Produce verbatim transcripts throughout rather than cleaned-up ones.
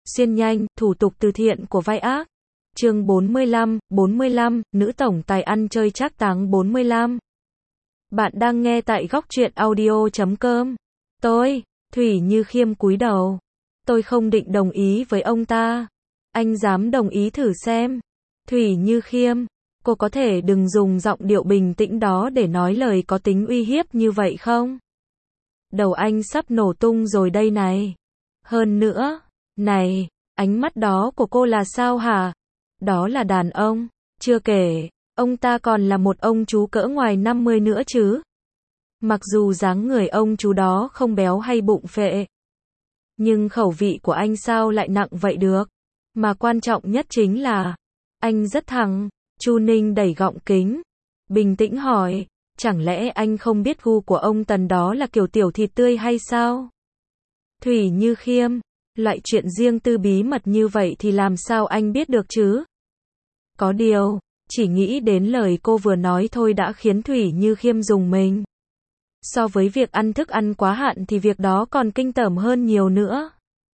Xuyên nhanh, thủ tục từ thiện của vai ác. Chương bốn mươi lăm, bốn mươi lăm, nữ tổng tài ăn chơi trác táng bốn mươi lăm. Bạn đang nghe tại góc truyện audio chấm com. Tôi, Thủy Như Khiêm cúi đầu. Tôi không định đồng ý với ông ta. Anh dám đồng ý thử xem. Thủy Như Khiêm, cô có thể đừng dùng giọng điệu bình tĩnh đó để nói lời có tính uy hiếp như vậy không? Đầu anh sắp nổ tung rồi đây này. Hơn nữa, này, ánh mắt đó của cô là sao hả? Đó là đàn ông, chưa kể, ông ta còn là một ông chú cỡ ngoài năm mươi nữa chứ. Mặc dù dáng người ông chú đó không béo hay bụng phệ, nhưng khẩu vị của anh sao lại nặng vậy được? Mà quan trọng nhất chính là, anh rất thẳng. Chu Ninh đẩy gọng kính, bình tĩnh hỏi, chẳng lẽ anh không biết gu của ông Tần đó là kiểu tiểu thịt tươi hay sao? Thủy Như Khiêm, loại chuyện riêng tư bí mật như vậy thì làm sao anh biết được chứ? Có điều, chỉ nghĩ đến lời cô vừa nói thôi đã khiến Thủy Như Khiêm rùng mình. So với việc ăn thức ăn quá hạn thì việc đó còn kinh tởm hơn nhiều nữa.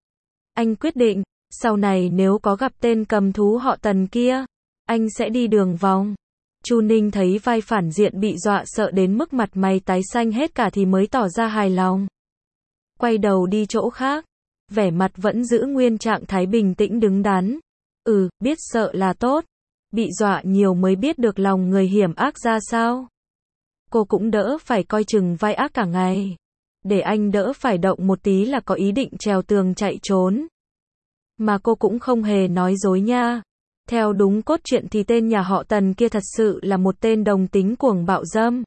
Anh quyết định, sau này nếu có gặp tên cầm thú họ Tần kia, anh sẽ đi đường vòng. Chu Ninh thấy vai phản diện bị dọa sợ đến mức mặt mày tái xanh hết cả thì mới tỏ ra hài lòng. Quay đầu đi chỗ khác, vẻ mặt vẫn giữ nguyên trạng thái bình tĩnh đứng đắn. Ừ, biết sợ là tốt. Bị dọa nhiều mới biết được lòng người hiểm ác ra sao. Cô cũng đỡ phải coi chừng vai ác cả ngày. Để anh đỡ phải động một tí là có ý định trèo tường chạy trốn. Mà cô cũng không hề nói dối nha. Theo đúng cốt truyện thì tên nhà họ Tần kia thật sự là một tên đồng tính cuồng bạo dâm.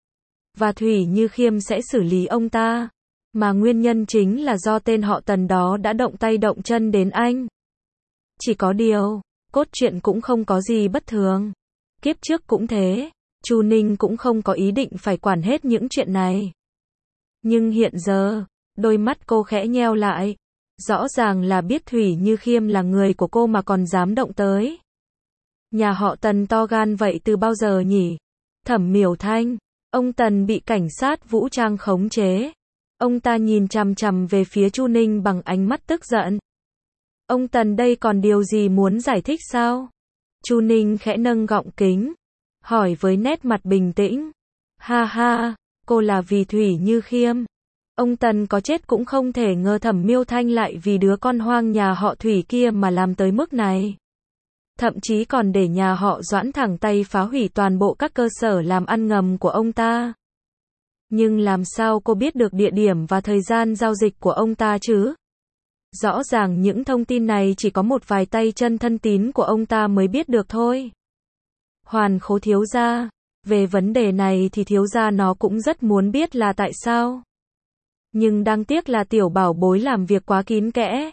Và Thủy Như Khiêm sẽ xử lý ông ta. Mà nguyên nhân chính là do tên họ Tần đó đã động tay động chân đến anh. Chỉ có điều, cốt truyện cũng không có gì bất thường. Kiếp trước cũng thế, Chu Ninh cũng không có ý định phải quản hết những chuyện này. Nhưng hiện giờ, đôi mắt cô khẽ nheo lại. Rõ ràng là biết Thủy Như Khiêm là người của cô mà còn dám động tới. Nhà họ Tần to gan vậy từ bao giờ nhỉ? Thẩm Miểu Thanh, ông Tần bị cảnh sát vũ trang khống chế. Ông ta nhìn chằm chằm về phía Chu Ninh bằng ánh mắt tức giận. Ông Tần đây còn điều gì muốn giải thích sao? Chu Ninh khẽ nâng gọng kính, hỏi với nét mặt bình tĩnh. Ha ha, cô là vì Thủy Như Khiêm. Ông Tần có chết cũng không thể ngờ Thẩm Miêu Thanh lại vì đứa con hoang nhà họ Thủy kia mà làm tới mức này. Thậm chí còn để nhà họ Doãn thẳng tay phá hủy toàn bộ các cơ sở làm ăn ngầm của ông ta. Nhưng làm sao cô biết được địa điểm và thời gian giao dịch của ông ta chứ? Rõ ràng những thông tin này chỉ có một vài tay chân thân tín của ông ta mới biết được thôi. Hoàn Khố thiếu gia, về vấn đề này thì thiếu gia nó cũng rất muốn biết là tại sao. Nhưng đáng tiếc là tiểu bảo bối làm việc quá kín kẽ.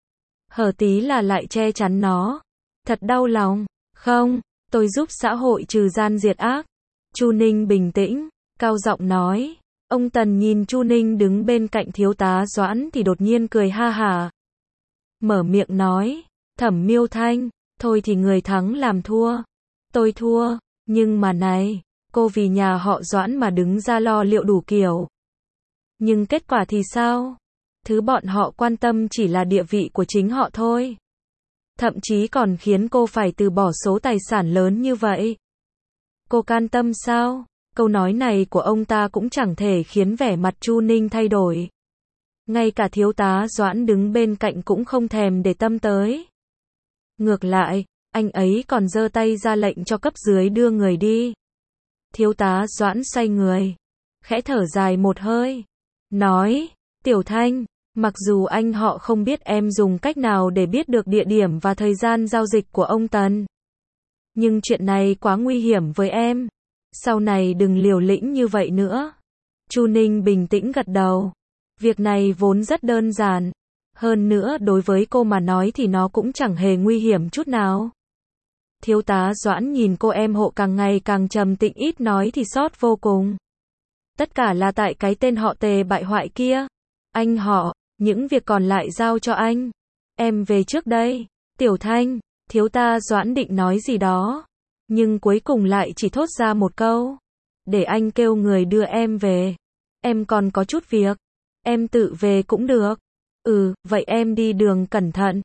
Hở tí là lại che chắn nó. Thật đau lòng. Không, tôi giúp xã hội trừ gian diệt ác. Chu Ninh bình tĩnh, cao giọng nói. Ông Tần nhìn Chu Ninh đứng bên cạnh thiếu tá Doãn thì đột nhiên cười ha hả. Mở miệng nói, Thẩm Miêu Thanh, thôi thì người thắng làm thua. Tôi thua, nhưng mà này, cô vì nhà họ Doãn mà đứng ra lo liệu đủ kiểu. Nhưng kết quả thì sao? Thứ bọn họ quan tâm chỉ là địa vị của chính họ thôi. Thậm chí còn khiến cô phải từ bỏ số tài sản lớn như vậy. Cô can tâm sao? Câu nói này của ông ta cũng chẳng thể khiến vẻ mặt Chu Ninh thay đổi. Ngay cả thiếu tá Doãn đứng bên cạnh cũng không thèm để tâm tới. Ngược lại, anh ấy còn giơ tay ra lệnh cho cấp dưới đưa người đi. Thiếu tá Doãn xoay người, khẽ thở dài một hơi, nói, Tiểu Thanh, mặc dù anh họ không biết em dùng cách nào để biết được địa điểm và thời gian giao dịch của ông Tần. Nhưng chuyện này quá nguy hiểm với em. Sau này đừng liều lĩnh như vậy nữa. Chu Ninh bình tĩnh gật đầu. Việc này vốn rất đơn giản. Hơn nữa đối với cô mà nói thì nó cũng chẳng hề nguy hiểm chút nào. Thiếu tá Doãn nhìn cô em hộ càng ngày càng trầm tĩnh ít nói thì xót vô cùng. Tất cả là tại cái tên họ Tề bại hoại kia. Anh họ, những việc còn lại giao cho anh. Em về trước đây. Tiểu Thanh, thiếu tá Doãn định nói gì đó. Nhưng cuối cùng lại chỉ thốt ra một câu. Để anh kêu người đưa em về. Em còn có chút việc. Em tự về cũng được. Ừ, vậy em đi đường cẩn thận.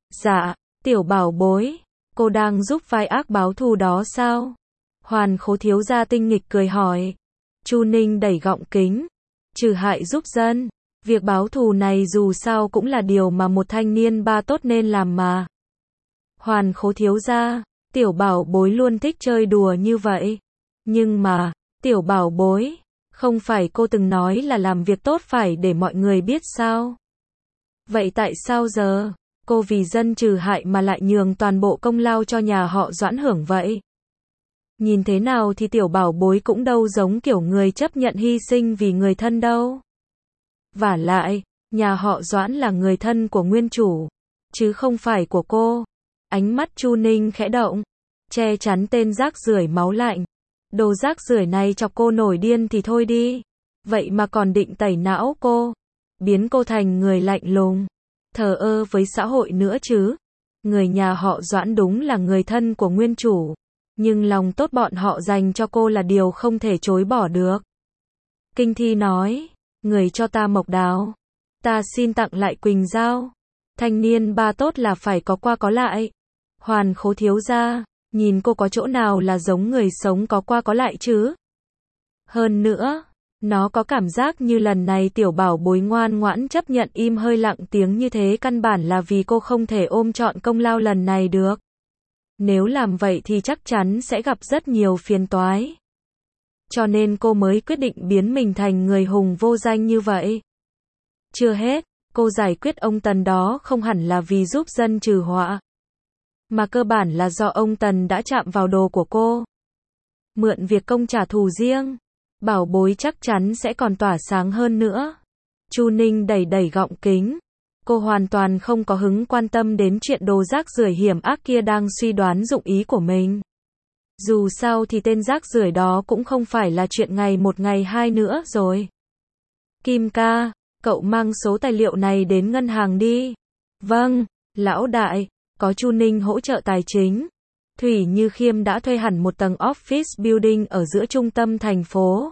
Dạ, tiểu bảo bối, cô đang giúp vai ác báo thù đó sao? Hoàn Khố thiếu gia tinh nghịch cười hỏi. Chu Ninh đẩy gọng kính. Trừ hại giúp dân. Việc báo thù này dù sao cũng là điều mà một thanh niên ba tốt nên làm mà. Hoàn Khố thiếu gia, tiểu bảo bối luôn thích chơi đùa như vậy. Nhưng mà, tiểu bảo bối, không phải cô từng nói là làm việc tốt phải để mọi người biết sao? Vậy tại sao giờ, cô vì dân trừ hại mà lại nhường toàn bộ công lao cho nhà họ Doãn hưởng vậy? Nhìn thế nào thì tiểu bảo bối cũng đâu giống kiểu người chấp nhận hy sinh vì người thân đâu. Vả lại, nhà họ Doãn là người thân của nguyên chủ, chứ không phải của cô. Ánh mắt Chu Ninh khẽ động, che chắn tên rác rưởi máu lạnh. Đồ rác rưởi này chọc cô nổi điên thì thôi đi. Vậy mà còn định tẩy não cô, biến cô thành người lạnh lùng, thờ ơ với xã hội nữa chứ. Người nhà họ Doãn đúng là người thân của nguyên chủ, nhưng lòng tốt bọn họ dành cho cô là điều không thể chối bỏ được. Kinh Thi nói, người cho ta mộc đào, ta xin tặng lại Quỳnh Giao. Thanh niên ba tốt là phải có qua có lại. Hoàn Khố thiếu gia, nhìn cô có chỗ nào là giống người sống có qua có lại chứ? Hơn nữa, nó có cảm giác như lần này tiểu bảo bối ngoan ngoãn chấp nhận im hơi lặng tiếng như thế căn bản là vì cô không thể ôm trọn công lao lần này được. Nếu làm vậy thì chắc chắn sẽ gặp rất nhiều phiền toái. Cho nên cô mới quyết định biến mình thành người hùng vô danh như vậy. Chưa hết, cô giải quyết ông Tần đó không hẳn là vì giúp dân trừ họa, mà cơ bản là do ông Tần đã chạm vào đồ của cô. Mượn việc công trả thù riêng, bảo bối chắc chắn sẽ còn tỏa sáng hơn nữa. Chu Ninh đẩy đẩy gọng kính. Cô hoàn toàn không có hứng quan tâm đến chuyện đồ rác rưởi hiểm ác kia đang suy đoán dụng ý của mình. Dù sao thì tên rác rưởi đó cũng không phải là chuyện ngày một ngày hai nữa rồi. Kim ca, cậu mang số tài liệu này đến ngân hàng đi. Vâng, lão đại, có Chu Ninh hỗ trợ tài chính. Thủy Như Khiêm đã thuê hẳn một tầng office building ở giữa trung tâm thành phố,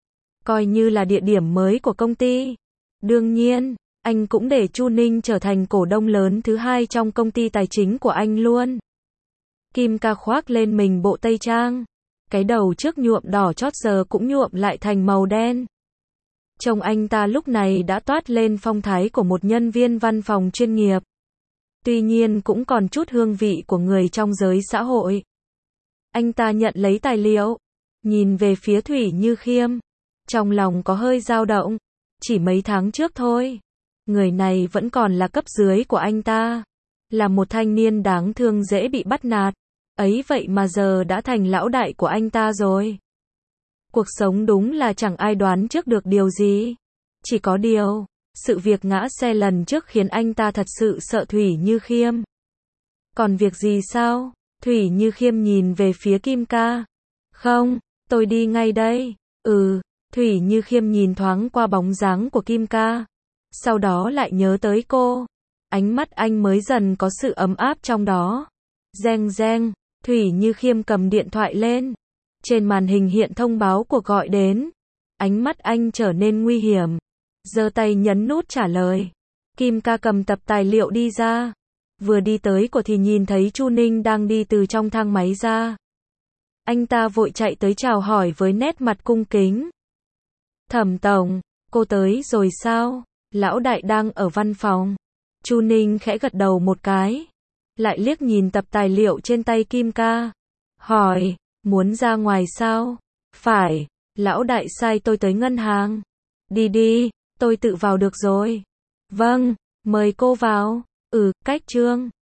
coi như là địa điểm mới của công ty. Đương nhiên, anh cũng để Chu Ninh trở thành cổ đông lớn thứ hai trong công ty tài chính của anh luôn. Kim ca khoác lên mình bộ tây trang, cái đầu trước nhuộm đỏ chót giờ cũng nhuộm lại thành màu đen. Trông anh ta lúc này đã toát lên phong thái của một nhân viên văn phòng chuyên nghiệp. Tuy nhiên cũng còn chút hương vị của người trong giới xã hội. Anh ta nhận lấy tài liệu, nhìn về phía Thủy Như Khiêm, trong lòng có hơi dao động. Chỉ mấy tháng trước thôi, người này vẫn còn là cấp dưới của anh ta, là một thanh niên đáng thương dễ bị bắt nạt, ấy vậy mà giờ đã thành lão đại của anh ta rồi. Cuộc sống đúng là chẳng ai đoán trước được điều gì. Chỉ có điều, sự việc ngã xe lần trước khiến anh ta thật sự sợ Thủy Như Khiêm. Còn việc gì sao? Thủy Như Khiêm nhìn về phía Kim ca. Không, tôi đi ngay đây. Ừ, Thủy Như Khiêm nhìn thoáng qua bóng dáng của Kim ca, sau đó lại nhớ tới cô. Ánh mắt anh mới dần có sự ấm áp trong đó. Reng reng, Thủy Như Khiêm cầm điện thoại lên. Trên màn hình hiện thông báo cuộc gọi đến. Ánh mắt anh trở nên nguy hiểm, giơ tay nhấn nút trả lời. Kim ca cầm tập tài liệu đi ra. Vừa đi tới cổ thì nhìn thấy Chu Ninh đang đi từ trong thang máy ra. Anh ta vội chạy tới chào hỏi với nét mặt cung kính. Thẩm tổng, cô tới rồi sao? Lão đại đang ở văn phòng. Chu Ninh khẽ gật đầu một cái, lại liếc nhìn tập tài liệu trên tay Kim ca, hỏi, muốn ra ngoài sao? Phải, lão đại sai tôi tới ngân hàng. Đi đi, tôi tự vào được rồi. Vâng, mời cô vào. Ừ, cách trương.